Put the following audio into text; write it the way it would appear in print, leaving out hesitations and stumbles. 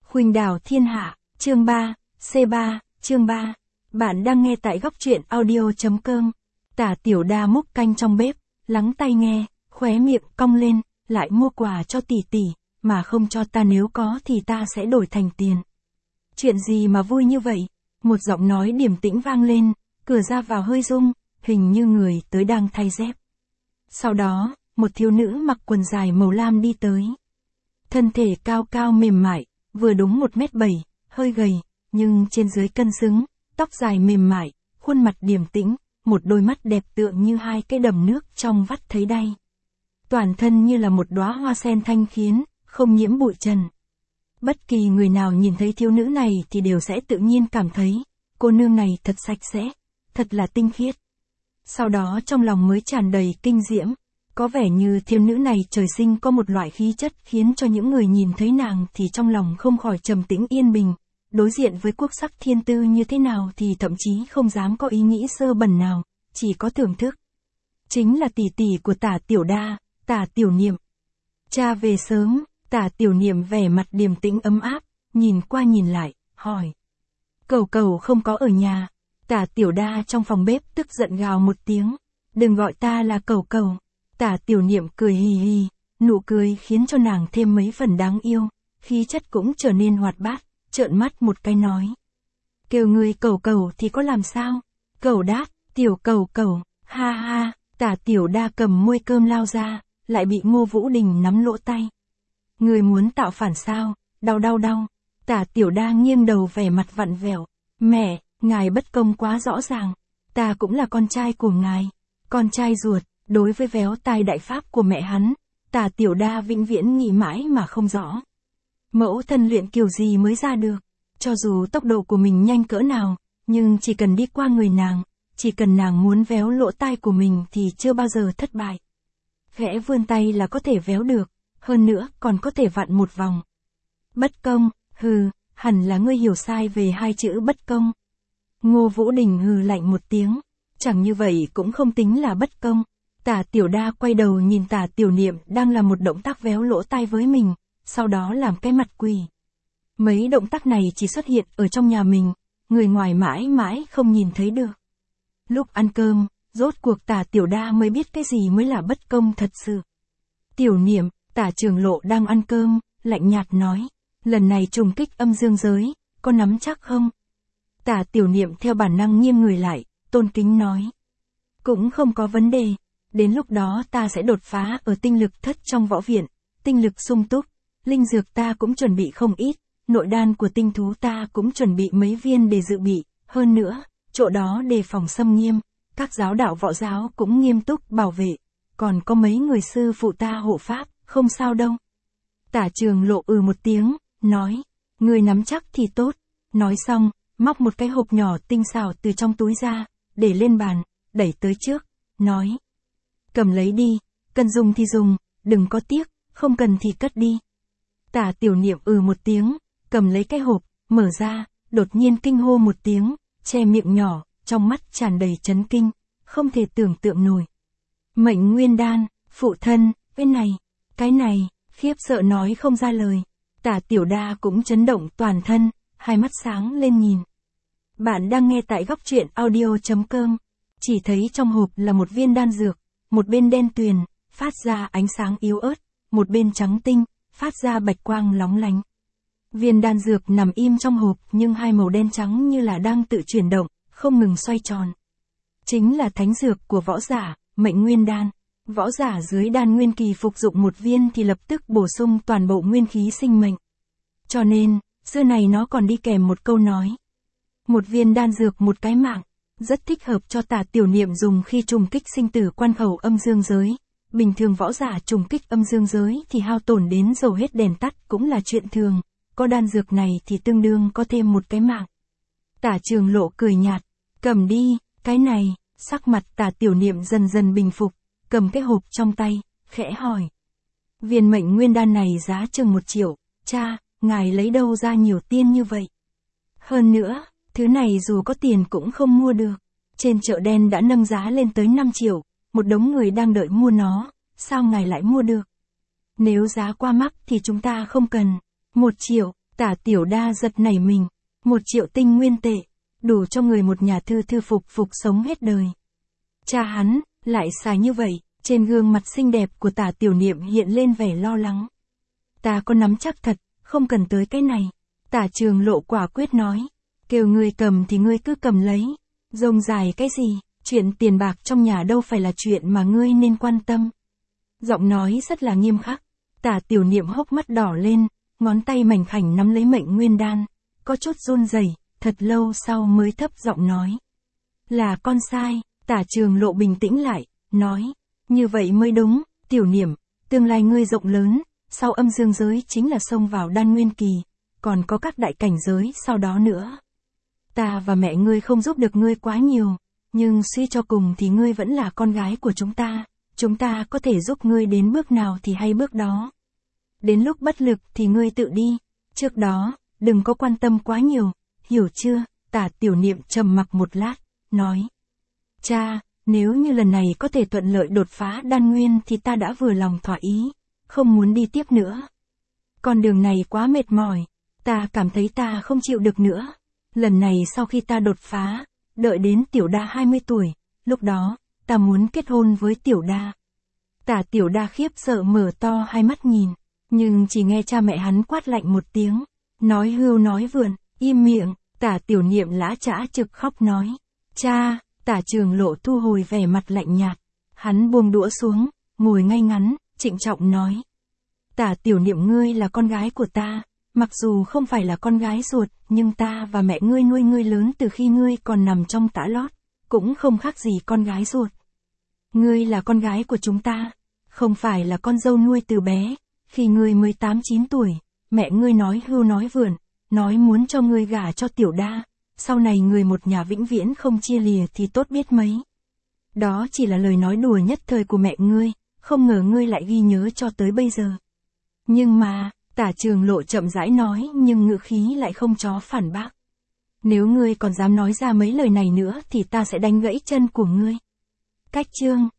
Khuynh đảo thiên hạ, chương 3, C3, chương 3. Bạn đang nghe tại góc truyện audio.com. Tả Tiểu Đa múc canh trong bếp, lắng tai nghe, khóe miệng cong lên, lại mua quà cho tỷ tỷ, mà không cho ta, nếu có thì ta sẽ đổi thành tiền. Chuyện gì mà vui như vậy? Một giọng nói điềm tĩnh vang lên, cửa ra vào hơi rung, hình như người tới đang thay dép. Sau đó, một thiếu nữ mặc quần dài màu lam đi tới. Thân thể cao cao mềm mại, vừa đúng 1m7, hơi gầy, nhưng trên dưới cân xứng, tóc dài mềm mại, khuôn mặt điềm tĩnh, một đôi mắt đẹp tựa như hai cái đầm nước trong vắt thấy đáy. Toàn thân như là một đóa hoa sen thanh khiết, không nhiễm bụi trần. Bất kỳ người nào nhìn thấy thiếu nữ này thì đều sẽ tự nhiên cảm thấy, cô nương này thật sạch sẽ, thật là tinh khiết. Sau đó trong lòng mới tràn đầy kinh diễm, có vẻ như thiếu nữ này trời sinh có một loại khí chất khiến cho những người nhìn thấy nàng thì trong lòng không khỏi trầm tĩnh yên bình, đối diện với quốc sắc thiên tư như thế nào thì thậm chí không dám có ý nghĩ sơ bẩn nào, chỉ có thưởng thức. Chính là tỷ tỷ của Tả Tiểu Đa, Tả Tiểu Niệm. Cha về sớm, Tả Tiểu Niệm vẻ mặt điềm tĩnh ấm áp, nhìn qua nhìn lại, hỏi. Cẩu cẩu không có ở nhà. Tả Tiểu Đa trong phòng bếp tức giận gào một tiếng. Đừng gọi ta là cẩu cẩu. Tả Tiểu Niệm cười hì hì, nụ cười khiến cho nàng thêm mấy phần đáng yêu, khí chất cũng trở nên hoạt bát, trợn mắt một cái nói. Kêu người cẩu cẩu thì có làm sao? Cẩu đát, tiểu cẩu cẩu, ha ha. Tả Tiểu Đa cầm muôi cơm lao ra, lại bị Ngô Vũ Đình nắm lỗ tay. Người muốn tạo phản sao? Đau đau đau. Tả Tiểu Đa nghiêng đầu vẻ mặt vặn vẹo. Mẹ, ngài bất công quá rõ ràng. Ta cũng là con trai của ngài. Con trai ruột, đối với véo tai đại pháp của mẹ hắn, Tả Tiểu Đa vĩnh viễn nghĩ mãi mà không rõ. Mẫu thân luyện kiểu gì mới ra được. Cho dù tốc độ của mình nhanh cỡ nào, nhưng chỉ cần đi qua người nàng, chỉ cần nàng muốn véo lỗ tai của mình thì chưa bao giờ thất bại. Khẽ vươn tay là có thể véo được, hơn nữa còn có thể vặn một vòng. Bất công, hừ, hẳn là ngươi hiểu sai về hai chữ bất công. Ngô Vũ Đình hừ lạnh một tiếng, chẳng như vậy cũng không tính là bất công. Tả Tiểu Đa quay đầu nhìn Tả Tiểu Niệm đang làm một động tác véo lỗ tai với mình, sau đó làm cái mặt quỷ. Mấy động tác này chỉ xuất hiện ở trong nhà mình, người ngoài mãi mãi không nhìn thấy được. Lúc ăn cơm, rốt cuộc Tả Tiểu Đa mới biết cái gì mới là bất công thật sự. Tiểu Niệm, Tả Trường Lộ đang ăn cơm, lạnh nhạt nói, lần này trùng kích âm dương giới, có nắm chắc không? Tả Tiểu Niệm theo bản năng nghiêng người lại, tôn kính nói. Cũng không có vấn đề, đến lúc đó ta sẽ đột phá ở tinh lực thất trong võ viện, tinh lực sung túc, linh dược ta cũng chuẩn bị không ít, nội đan của tinh thú ta cũng chuẩn bị mấy viên để dự bị, hơn nữa, chỗ đó đề phòng xâm nghiêm, các giáo đạo võ giáo cũng nghiêm túc bảo vệ, còn có mấy người sư phụ ta hộ pháp, không sao đâu. Tả Trường Lộ một tiếng, nói, người nắm chắc thì tốt, nói xong, móc một cái hộp nhỏ tinh xảo từ trong túi ra, để lên bàn, đẩy tới trước, nói. Cầm lấy đi, cần dùng thì dùng, đừng có tiếc, không cần thì cất đi. Tả Tiểu Niệm một tiếng, cầm lấy cái hộp, mở ra, đột nhiên kinh hô một tiếng, che miệng nhỏ, trong mắt tràn đầy chấn kinh, không thể tưởng tượng nổi. Mệnh nguyên đan, phụ thân, cái này, khiếp sợ nói không ra lời. Tả Tiểu Đa cũng chấn động toàn thân, hai mắt sáng lên nhìn. Bạn đang nghe tại góc truyện audio.com. Chỉ thấy trong hộp là một viên đan dược, một bên đen tuyền, phát ra ánh sáng yếu ớt, một bên trắng tinh, phát ra bạch quang lóng lánh. Viên đan dược nằm im trong hộp nhưng hai màu đen trắng như là đang tự chuyển động, không ngừng xoay tròn. Chính là thánh dược của võ giả, mệnh nguyên đan. Võ giả dưới đan nguyên kỳ phục dụng một viên thì lập tức bổ sung toàn bộ nguyên khí sinh mệnh. Cho nên, xưa này nó còn đi kèm một câu nói. Một viên đan dược một cái mạng, rất thích hợp cho Tả Tiểu Niệm dùng khi trùng kích sinh tử quan khẩu âm dương giới. Bình thường võ giả trùng kích âm dương giới thì hao tổn đến dầu hết đèn tắt cũng là chuyện thường, có đan dược này thì tương đương có thêm một cái mạng. Tả Trường Lộ cười nhạt, cầm đi, cái này, sắc mặt Tả Tiểu Niệm dần dần bình phục, cầm cái hộp trong tay, khẽ hỏi. Viên mệnh nguyên đan này giá chừng 1 triệu, cha, ngài lấy đâu ra nhiều tiền như vậy? Hơn nữa, thứ này dù có tiền cũng không mua được, trên chợ đen đã nâng giá lên tới 5 triệu, một đống người đang đợi mua nó, sao ngài lại mua được? Nếu giá quá mắc thì chúng ta không cần. 1 triệu, Tả Tiểu Đa giật nảy mình. 1 triệu tinh nguyên tệ. Đủ cho người một nhà thư phục sống hết đời. Cha hắn, lại xài như vậy. Trên gương mặt xinh đẹp của Tả Tiểu Niệm hiện lên vẻ lo lắng. Ta có nắm chắc thật, không cần tới cái này. Tả Trường Lộ quả quyết nói. Kêu ngươi cầm thì ngươi cứ cầm lấy. Rông dài cái gì, chuyện tiền bạc trong nhà đâu phải là chuyện mà ngươi nên quan tâm. Giọng nói rất là nghiêm khắc. Tả Tiểu Niệm hốc mắt đỏ lên, ngón tay mảnh khảnh nắm lấy mệnh nguyên đan. Có chút run rẩy, thật lâu sau mới thấp giọng nói. Là con sai. Tả Trường Lộ bình tĩnh lại, nói. Như vậy mới đúng, Tiểu Niệm, tương lai ngươi rộng lớn, sau âm dương giới chính là xông vào đan nguyên kỳ, còn có các đại cảnh giới sau đó nữa. Ta và mẹ ngươi không giúp được ngươi quá nhiều, nhưng suy cho cùng thì ngươi vẫn là con gái của chúng ta có thể giúp ngươi đến bước nào thì hay bước đó. Đến lúc bất lực thì ngươi tự đi, trước đó, đừng có quan tâm quá nhiều, hiểu chưa? Tả Tiểu Niệm trầm mặc một lát, nói. Cha, nếu như lần này có thể thuận lợi đột phá đan nguyên thì ta đã vừa lòng thỏa ý, không muốn đi tiếp nữa. Con đường này quá mệt mỏi, ta cảm thấy ta không chịu được nữa. Lần này sau khi ta đột phá, đợi đến Tiểu Đa 20 tuổi, lúc đó, ta muốn kết hôn với Tiểu Đa. Tả Tiểu Đa khiếp sợ mở to hai mắt nhìn, nhưng chỉ nghe cha mẹ hắn quát lạnh một tiếng, nói hưu nói vượn, im miệng. Tả Tiểu Niệm lã chã trực khóc nói. Cha. Tả Trường Lộ thu hồi vẻ mặt lạnh nhạt. Hắn buông đũa xuống, ngồi ngay ngắn, trịnh trọng nói. Tả Tiểu Niệm ngươi là con gái của ta, mặc dù không phải là con gái ruột, nhưng ta và mẹ ngươi nuôi ngươi lớn từ khi ngươi còn nằm trong tã lót, cũng không khác gì con gái ruột. Ngươi là con gái của chúng ta, không phải là con dâu nuôi từ bé. Khi ngươi mới 8-9 tuổi, mẹ ngươi nói hưu nói vượn, nói muốn cho ngươi gả cho Tiểu Đa. Sau này người một nhà vĩnh viễn không chia lìa thì tốt biết mấy. Đó chỉ là lời nói đùa nhất thời của mẹ ngươi, không ngờ ngươi lại ghi nhớ cho tới bây giờ. Nhưng mà, Tả Trường Lộ chậm rãi nói nhưng ngữ khí lại không chó phản bác. Nếu ngươi còn dám nói ra mấy lời này nữa thì ta sẽ đánh gãy chân của ngươi. Cách chương